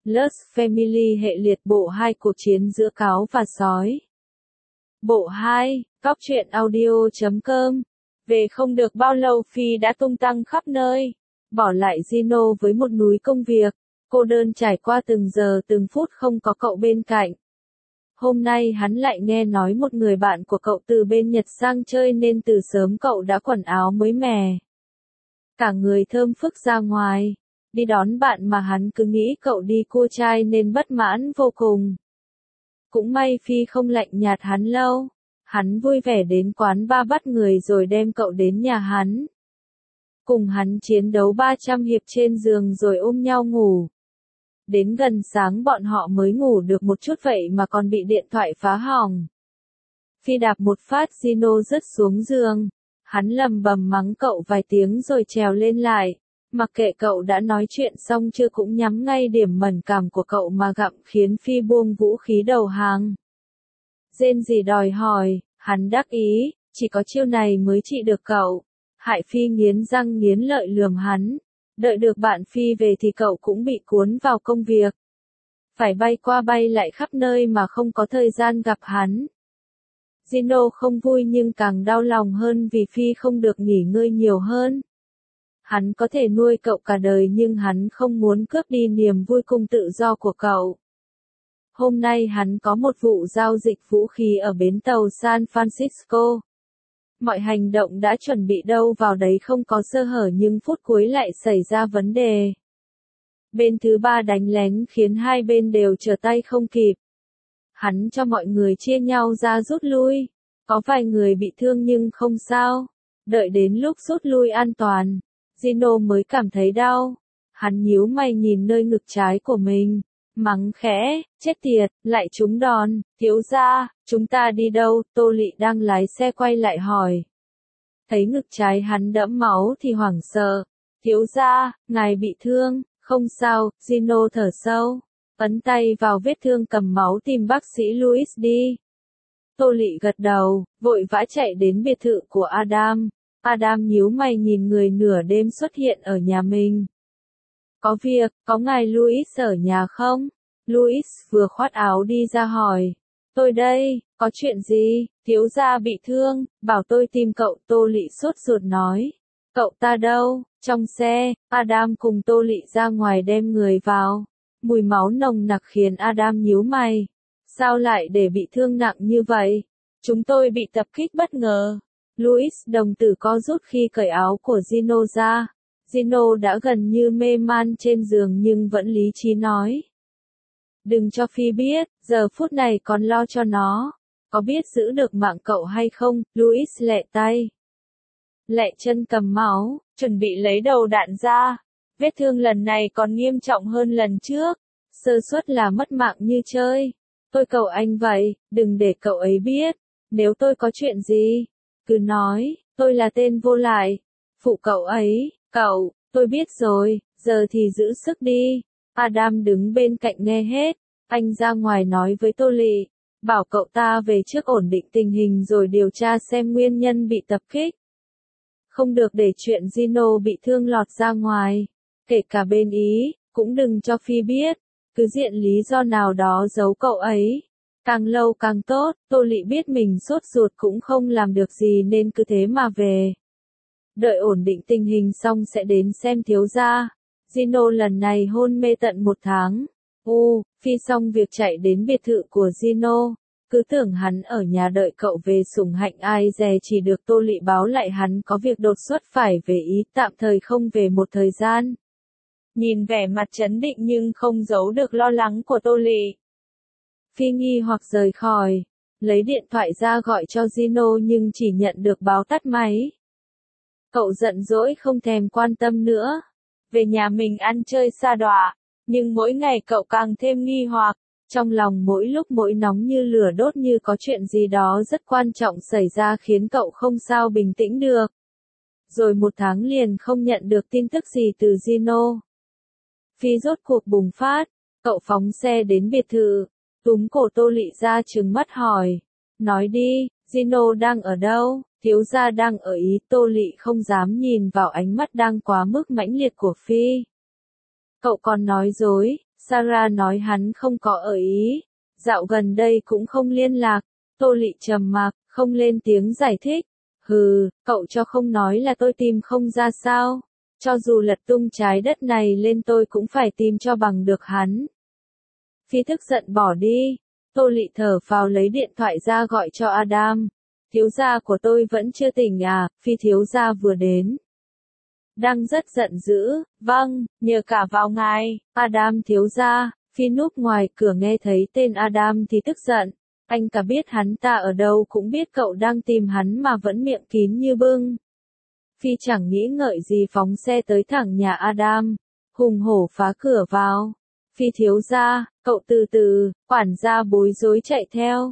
Lust Family hệ liệt bộ 2 cuộc chiến giữa cáo và sói. Bộ 2, Cóc truyện audio.com. Về không được bao lâu Phi đã tung tăng khắp nơi, bỏ lại Gino với một núi công việc, cô đơn trải qua từng giờ từng phút không có cậu bên cạnh. Hôm nay hắn lại nghe nói một người bạn của cậu từ bên Nhật sang chơi nên từ sớm cậu đã quần áo mới mẻ. Cả người thơm phức ra ngoài, đi đón bạn mà hắn cứ nghĩ cậu đi cua trai nên bất mãn vô cùng. Cũng may Phi không lạnh nhạt hắn lâu, hắn vui vẻ đến quán bar bắt người rồi đem cậu đến nhà hắn. Cùng hắn chiến đấu 300 hiệp trên giường rồi ôm nhau ngủ. Đến gần sáng bọn họ mới ngủ được một chút vậy mà còn bị điện thoại phá hỏng. Phi đạp một phát Gino rớt xuống giường, hắn lầm bầm mắng cậu vài tiếng rồi trèo lên lại, mặc kệ cậu đã nói chuyện xong chưa cũng nhắm ngay điểm mẫn cảm của cậu mà gặm khiến Phi buông vũ khí đầu hàng. Rên gì đòi hỏi, hắn đắc ý, chỉ có chiêu này mới trị được cậu. Hại Phi nghiến răng nghiến lợi lườm hắn. Đợi được bạn Phi về thì cậu cũng bị cuốn vào công việc. Phải bay qua bay lại khắp nơi mà không có thời gian gặp hắn. Gino không vui nhưng càng đau lòng hơn vì Phi không được nghỉ ngơi nhiều hơn. Hắn có thể nuôi cậu cả đời nhưng hắn không muốn cướp đi niềm vui cùng tự do của cậu. Hôm nay hắn có một vụ giao dịch vũ khí ở bến tàu San Francisco. Mọi hành động đã chuẩn bị đâu vào đấy không có sơ hở nhưng phút cuối lại xảy ra vấn đề. Bên thứ ba đánh lén khiến hai bên đều trở tay không kịp. Hắn cho mọi người chia nhau ra rút lui. Có vài người bị thương nhưng không sao. Đợi đến lúc rút lui an toàn, Gino mới cảm thấy đau. Hắn nhíu mày nhìn nơi ngực trái của mình. Mắng khẽ, chết tiệt, lại trúng đòn, thiếu gia, chúng ta đi đâu, Tô Lị đang lái xe quay lại hỏi. Thấy ngực trái hắn đẫm máu thì hoảng sợ, thiếu gia, ngài bị thương, không sao, Gino thở sâu, ấn tay vào vết thương cầm máu tìm bác sĩ Louis đi. Tô Lị gật đầu, vội vã chạy đến biệt thự của Adam. Adam nhíu mày nhìn người nửa đêm xuất hiện ở nhà mình. Có việc, có ngài Louis ở nhà không? Louis vừa khoác áo đi ra hỏi. Tôi đây, có chuyện gì? Thiếu gia bị thương, bảo tôi tìm cậu. Tô Lị sốt ruột nói. Cậu ta đâu? Trong xe, Adam cùng Tô Lị ra ngoài đem người vào. Mùi máu nồng nặc khiến Adam nhíu mày. Sao lại để bị thương nặng như vậy? Chúng tôi bị tập kích bất ngờ. Louis đồng tử co rút khi cởi áo của Gino ra. Gino đã gần như mê man trên giường nhưng vẫn lý trí nói. Đừng cho Phi biết, giờ phút này còn lo cho nó. Có biết giữ được mạng cậu hay không? Louis lẹ tay. Lẹ chân cầm máu, chuẩn bị lấy đầu đạn ra. Vết thương lần này còn nghiêm trọng hơn lần trước. Sơ suất là mất mạng như chơi. Tôi cầu anh vậy, đừng để cậu ấy biết. Nếu tôi có chuyện gì, cứ nói, tôi là tên vô lại. Phụ cậu ấy. Cậu, tôi biết rồi, giờ thì giữ sức đi. Adam đứng bên cạnh nghe hết, anh ra ngoài nói với Tô Lị, bảo cậu ta về trước ổn định tình hình rồi điều tra xem nguyên nhân bị tập kích. Không được để chuyện Gino bị thương lọt ra ngoài, kể cả bên Ý, cũng đừng cho Phi biết, cứ diện lý do nào đó giấu cậu ấy. Càng lâu càng tốt, Tô Lị biết mình sốt ruột cũng không làm được gì nên cứ thế mà về. Đợi ổn định tình hình xong sẽ đến xem thiếu gia. Gino lần này hôn mê tận 1 tháng. Phi xong việc chạy đến biệt thự của Gino. Cứ tưởng hắn ở nhà đợi cậu về sủng hạnh ai dè chỉ được Tô Lị báo lại hắn có việc đột xuất phải về Ý tạm thời không về một thời gian. Nhìn vẻ mặt trấn định nhưng không giấu được lo lắng của Tô Lị. Phi nghi hoặc rời khỏi. Lấy điện thoại ra gọi cho Gino nhưng chỉ nhận được báo tắt máy. Cậu giận dỗi không thèm quan tâm nữa. Về nhà mình ăn chơi sa đọa. Nhưng mỗi ngày cậu càng thêm nghi hoặc. Trong lòng mỗi lúc mỗi nóng như lửa đốt như có chuyện gì đó rất quan trọng xảy ra khiến cậu không sao bình tĩnh được. Rồi 1 tháng liền không nhận được tin tức gì từ Gino. Phi rốt cuộc bùng phát. Cậu phóng xe đến biệt thự. Túm cổ Tô Lị ra trừng mắt hỏi. Nói đi, Gino đang ở đâu? Thiếu gia đang ở Ý. Tô Lị không dám nhìn vào ánh mắt đang quá mức mãnh liệt của Phi. Cậu còn nói dối, Sarah nói hắn không có ở Ý. Dạo gần đây cũng không liên lạc. Tô Lị trầm mặc, không lên tiếng giải thích. Hừ, cậu cho không nói là tôi tìm không ra sao. Cho dù lật tung trái đất này lên tôi cũng phải tìm cho bằng được hắn. Phi tức giận bỏ đi. Tô Lị thở phào lấy điện thoại ra gọi cho Adam. Thiếu gia của tôi vẫn chưa tỉnh à, Phi thiếu gia vừa đến. Đang rất giận dữ, vâng, nhờ cả vào ngài, Adam thiếu gia. Phi núp ngoài cửa nghe thấy tên Adam thì tức giận. Anh cả biết hắn ta ở đâu cũng biết cậu đang tìm hắn mà vẫn miệng kín như bưng. Phi chẳng nghĩ ngợi gì phóng xe tới thẳng nhà Adam. Hùng hổ phá cửa vào. Phi thiếu gia, cậu từ từ, quản gia bối rối chạy theo.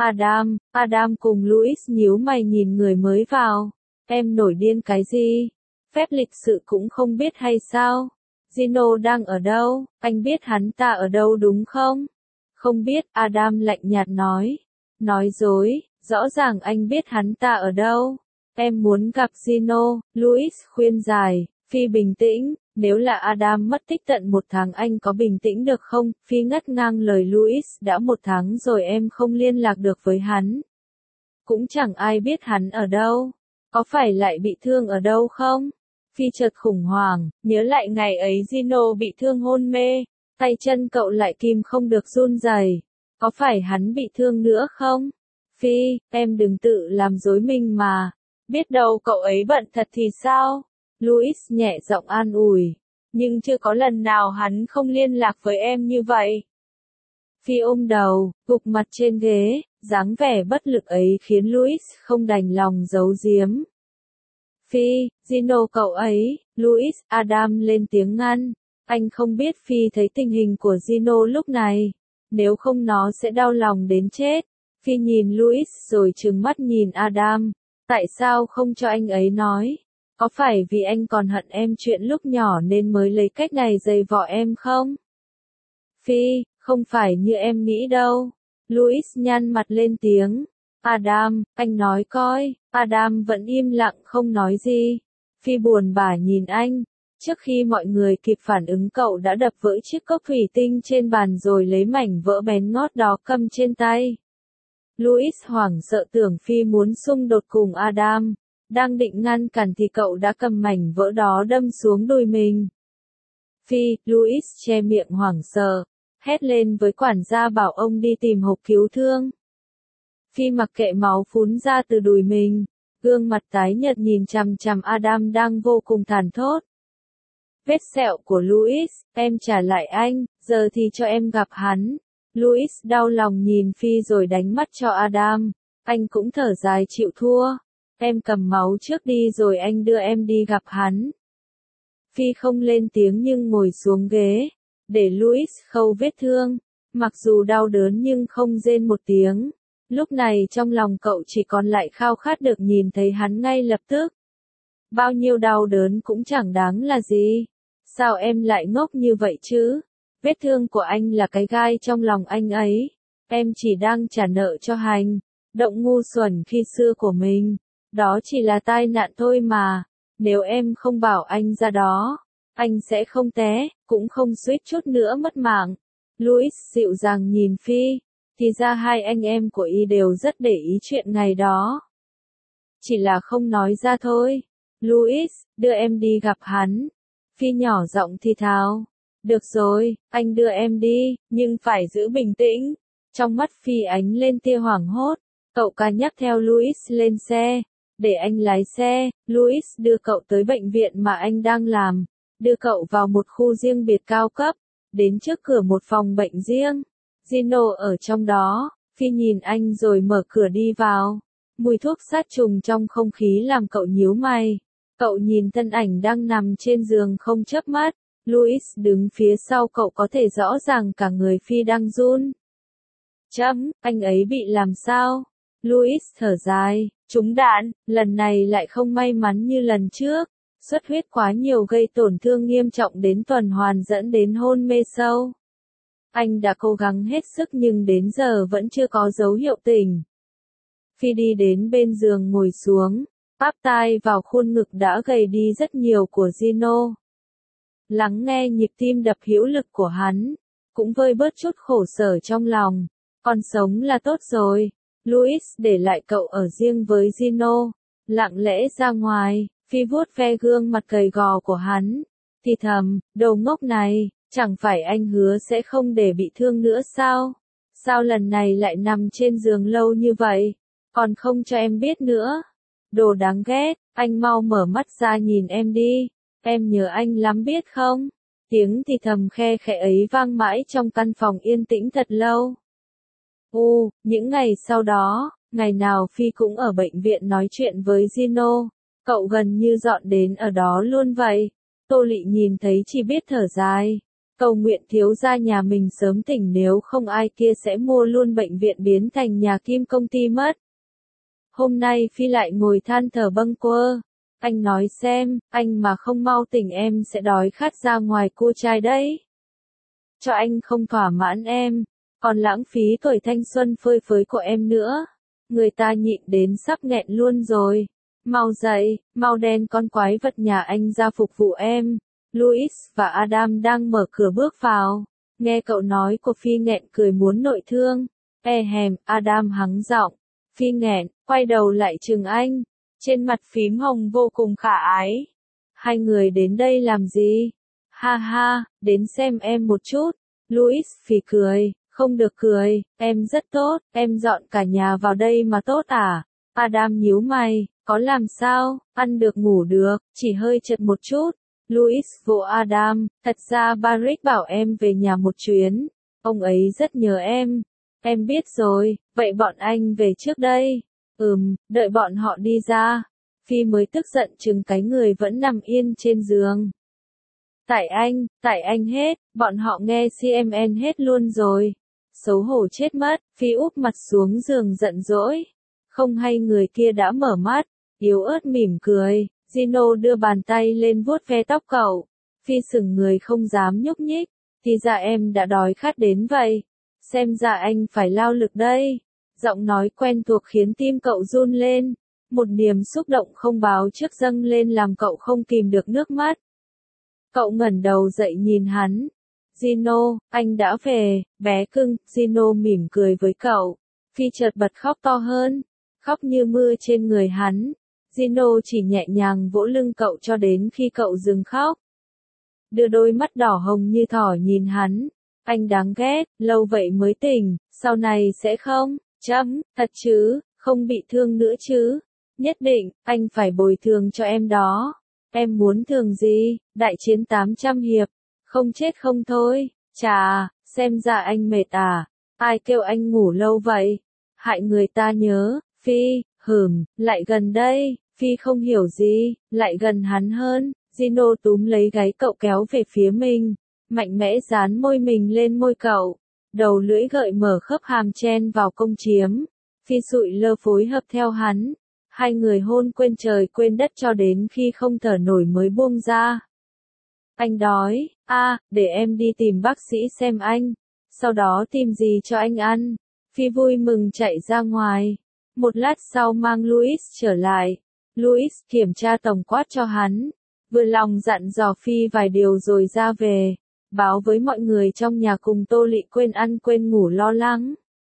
Adam cùng Louis nhíu mày nhìn người mới vào. Em nổi điên cái gì? Phép lịch sự cũng không biết hay sao? Gino đang ở đâu? Anh biết hắn ta ở đâu đúng không? Không biết, Adam lạnh nhạt nói. Nói dối, rõ ràng anh biết hắn ta ở đâu. Em muốn gặp Gino, Louis khuyên giải. Phi bình tĩnh, nếu là Adam mất tích tận 1 tháng anh có bình tĩnh được không? Phi ngắt ngang lời Louis, đã 1 tháng rồi em không liên lạc được với hắn. Cũng chẳng ai biết hắn ở đâu. Có phải lại bị thương ở đâu không? Phi chợt khủng hoảng, nhớ lại ngày ấy Gino bị thương hôn mê. Tay chân cậu lại kìm không được run rẩy. Có phải hắn bị thương nữa không? Phi, em đừng tự làm dối mình mà. Biết đâu cậu ấy bận thật thì sao? Louis nhẹ giọng an ủi. Nhưng chưa có lần nào hắn không liên lạc với em như vậy. Phi ôm đầu, gục mặt trên ghế, dáng vẻ bất lực ấy khiến Louis không đành lòng giấu giếm. Phi, Gino cậu ấy, Louis, Adam lên tiếng ngăn. Anh không biết Phi thấy tình hình của Gino lúc này. Nếu không nó sẽ đau lòng đến chết. Phi nhìn Louis rồi trừng mắt nhìn Adam. Tại sao không cho anh ấy nói? Có phải vì anh còn hận em chuyện lúc nhỏ nên mới lấy cách này giày vò em không? Phi, không phải như em nghĩ đâu. Louis nhăn mặt lên tiếng. Adam, anh nói coi. Adam vẫn im lặng không nói gì. Phi buồn bã nhìn anh. Trước khi mọi người kịp phản ứng cậu đã đập vỡ chiếc cốc thủy tinh trên bàn rồi lấy mảnh vỡ bén ngót đó cầm trên tay. Louis hoảng sợ tưởng Phi muốn xung đột cùng Adam. Đang định ngăn cản thì cậu đã cầm mảnh vỡ đó đâm xuống đùi mình. Phi, Louis che miệng hoảng sợ, hét lên với quản gia bảo ông đi tìm hộp cứu thương. Phi mặc kệ máu phún ra từ đùi mình, gương mặt tái nhợt nhìn chằm chằm Adam đang vô cùng thảm thốt. Vết sẹo của Louis, em trả lại anh, giờ thì cho em gặp hắn. Louis đau lòng nhìn Phi rồi đánh mắt cho Adam. Anh cũng thở dài chịu thua. Em cầm máu trước đi rồi anh đưa em đi gặp hắn. Phi không lên tiếng nhưng ngồi xuống ghế, để Louis khâu vết thương. Mặc dù đau đớn nhưng không rên một tiếng. Lúc này trong lòng cậu chỉ còn lại khao khát được nhìn thấy hắn ngay lập tức. Bao nhiêu đau đớn cũng chẳng đáng là gì. Sao em lại ngốc như vậy chứ? Vết thương của anh là cái gai trong lòng anh ấy. Em chỉ đang trả nợ cho hành động ngu xuẩn khi xưa của mình. Đó chỉ là tai nạn thôi mà. Nếu em không bảo anh ra đó, anh sẽ không té, cũng không suýt chút nữa mất mạng. Louis dịu dàng nhìn Phi. Thì ra hai anh em của y đều rất để ý chuyện ngày đó. Chỉ là không nói ra thôi. Louis, đưa em đi gặp hắn. Phi nhỏ giọng thì thào. Được rồi, anh đưa em đi, nhưng phải giữ bình tĩnh. Trong mắt Phi ánh lên tia hoảng hốt. Cậu ca nhắc theo Louis lên xe. Để anh lái xe, Louis đưa cậu tới bệnh viện mà anh đang làm. Đưa cậu vào một khu riêng biệt cao cấp. Đến trước cửa một phòng bệnh riêng. Gino ở trong đó. Phi nhìn anh rồi mở cửa đi vào. Mùi thuốc sát trùng trong không khí làm cậu nhíu mày. Cậu nhìn thân ảnh đang nằm trên giường không chớp mắt. Louis đứng phía sau cậu có thể rõ ràng cả người Phi đang run. Anh ấy bị làm sao? Louis thở dài, trúng đạn, lần này lại không may mắn như lần trước. Xuất huyết quá nhiều gây tổn thương nghiêm trọng đến tuần hoàn dẫn đến hôn mê sâu. Anh đã cố gắng hết sức nhưng đến giờ vẫn chưa có dấu hiệu tỉnh. Phi đi đến bên giường ngồi xuống, áp tai vào khuôn ngực đã gầy đi rất nhiều của Gino. Lắng nghe nhịp tim đập hữu lực của hắn. cũng vơi bớt chút khổ sở trong lòng. Còn sống là tốt rồi. Louis để lại cậu ở riêng với Gino, lặng lẽ ra ngoài, Phi vuốt ve gương mặt gầy gò của hắn, thì thầm, đồ ngốc này, chẳng phải anh hứa sẽ không để bị thương nữa sao? Sao lần này lại nằm trên giường lâu như vậy, còn không cho em biết nữa? Đồ đáng ghét, anh mau mở mắt ra nhìn em đi, em nhớ anh lắm biết không? Tiếng thì thầm khe khẽ ấy vang mãi trong căn phòng yên tĩnh thật lâu. Những ngày sau đó, ngày nào Phi cũng ở bệnh viện nói chuyện với Gino, cậu gần như dọn đến ở đó luôn vậy. Tô Lị nhìn thấy chỉ biết thở dài, cầu nguyện thiếu gia nhà mình sớm tỉnh nếu không ai kia sẽ mua luôn bệnh viện biến thành nhà kim công ty mất. Hôm nay Phi lại ngồi than thở bâng quơ, anh nói xem, anh mà không mau tỉnh em sẽ đói khát ra ngoài cua chai đấy. Cho anh không thỏa mãn em, còn lãng phí tuổi thanh xuân phơi phới của em nữa. Người ta nhịn đến sắp nghẹn luôn rồi. Mau dậy, mau đen con quái vật nhà anh ra phục vụ em. Louis và Adam đang mở cửa bước vào. Nghe cậu nói của Phi nghẹn cười muốn nội thương. Adam hắng giọng. Phi nghẹn, quay đầu lại chừng anh. Trên mặt phím hồng vô cùng khả ái. Hai người đến đây làm gì? Ha ha, đến xem em một chút. Louis phì cười. Không được cười, em rất tốt, em dọn cả nhà vào đây mà tốt à? Adam nhíu mày, có làm sao, ăn được ngủ được, chỉ hơi chật một chút. Louis vỗ Adam, thật ra Barrick bảo em về nhà một chuyến, ông ấy rất nhớ em. Em biết rồi, vậy bọn anh về trước đây. Đợi bọn họ đi ra. Phi mới tức giận chừng cái người vẫn nằm yên trên giường. Tại anh hết, bọn họ nghe CMN hết luôn rồi. Xấu hổ chết mất, Phi úp mặt xuống giường giận dỗi. Không hay người kia đã mở mắt, yếu ớt mỉm cười, Gino đưa bàn tay lên vuốt ve tóc cậu. Phi sững người không dám nhúc nhích, thì ra em đã đói khát đến vậy. Xem ra anh phải lao lực đây. Giọng nói quen thuộc khiến tim cậu run lên. Một niềm xúc động không báo trước dâng lên làm cậu không kìm được nước mắt. Cậu ngẩng đầu dậy nhìn hắn. Gino, anh đã về, bé cưng. Gino mỉm cười với cậu. Phi chợt bật khóc to hơn, khóc như mưa trên người hắn. Gino chỉ nhẹ nhàng vỗ lưng cậu cho đến khi cậu dừng khóc. Đưa đôi mắt đỏ hồng như thỏ nhìn hắn. Anh đáng ghét, lâu vậy mới tỉnh, sau này sẽ không, thật chứ, không bị thương nữa chứ. Nhất định, anh phải bồi thường cho em đó. Em muốn thường gì, đại chiến 800 hiệp, không chết không thôi. Chà, xem ra anh mệt à, ai kêu anh ngủ lâu vậy, hại người ta nhớ. Phi, lại gần đây. Phi không hiểu gì, lại gần hắn hơn. Gino túm lấy gáy cậu kéo về phía mình, mạnh mẽ dán môi mình lên môi cậu, đầu lưỡi gợi mở khớp hàm chen vào công chiếm. Phi sụi lơ phối hợp theo hắn, hai người hôn quên trời quên đất cho đến khi không thở nổi mới buông ra. Anh đói, để em đi tìm bác sĩ xem anh, sau đó tìm gì cho anh ăn. Phi vui mừng chạy ra ngoài, một lát sau mang Louis trở lại. Louis kiểm tra tổng quát cho hắn, vừa lòng dặn dò Phi vài điều rồi ra về, báo với mọi người trong nhà cùng Tô Lị quên ăn quên ngủ lo lắng.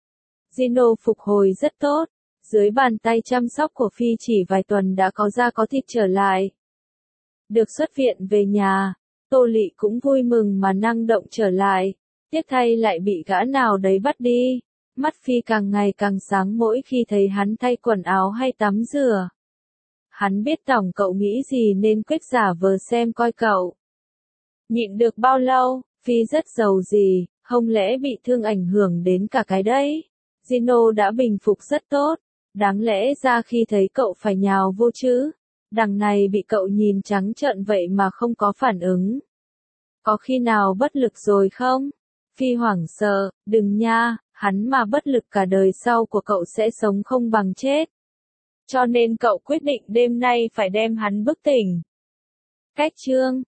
Gino phục hồi rất tốt, dưới bàn tay chăm sóc của Phi chỉ vài tuần đã có da có thịt trở lại. Được xuất viện về nhà, Tô Lị cũng vui mừng mà năng động trở lại, tiếc thay lại bị gã nào đấy bắt đi. Mắt Phi càng ngày càng sáng mỗi khi thấy hắn thay quần áo hay tắm rửa. Hắn biết tổng cậu nghĩ gì nên quyết giả vờ xem coi cậu. Nhịn được bao lâu, Phi rất giàu gì, không lẽ bị thương ảnh hưởng đến cả cái đấy. Gino đã bình phục rất tốt, đáng lẽ ra khi thấy cậu phải nhào vô chứ. Đằng này bị cậu nhìn trắng trợn vậy mà không có phản ứng. Có khi nào bất lực rồi không? Phi hoảng sợ, đừng nha, hắn mà bất lực cả đời sau của cậu sẽ sống không bằng chết. Cho nên cậu quyết định đêm nay phải đem hắn bức tỉnh. Cách chương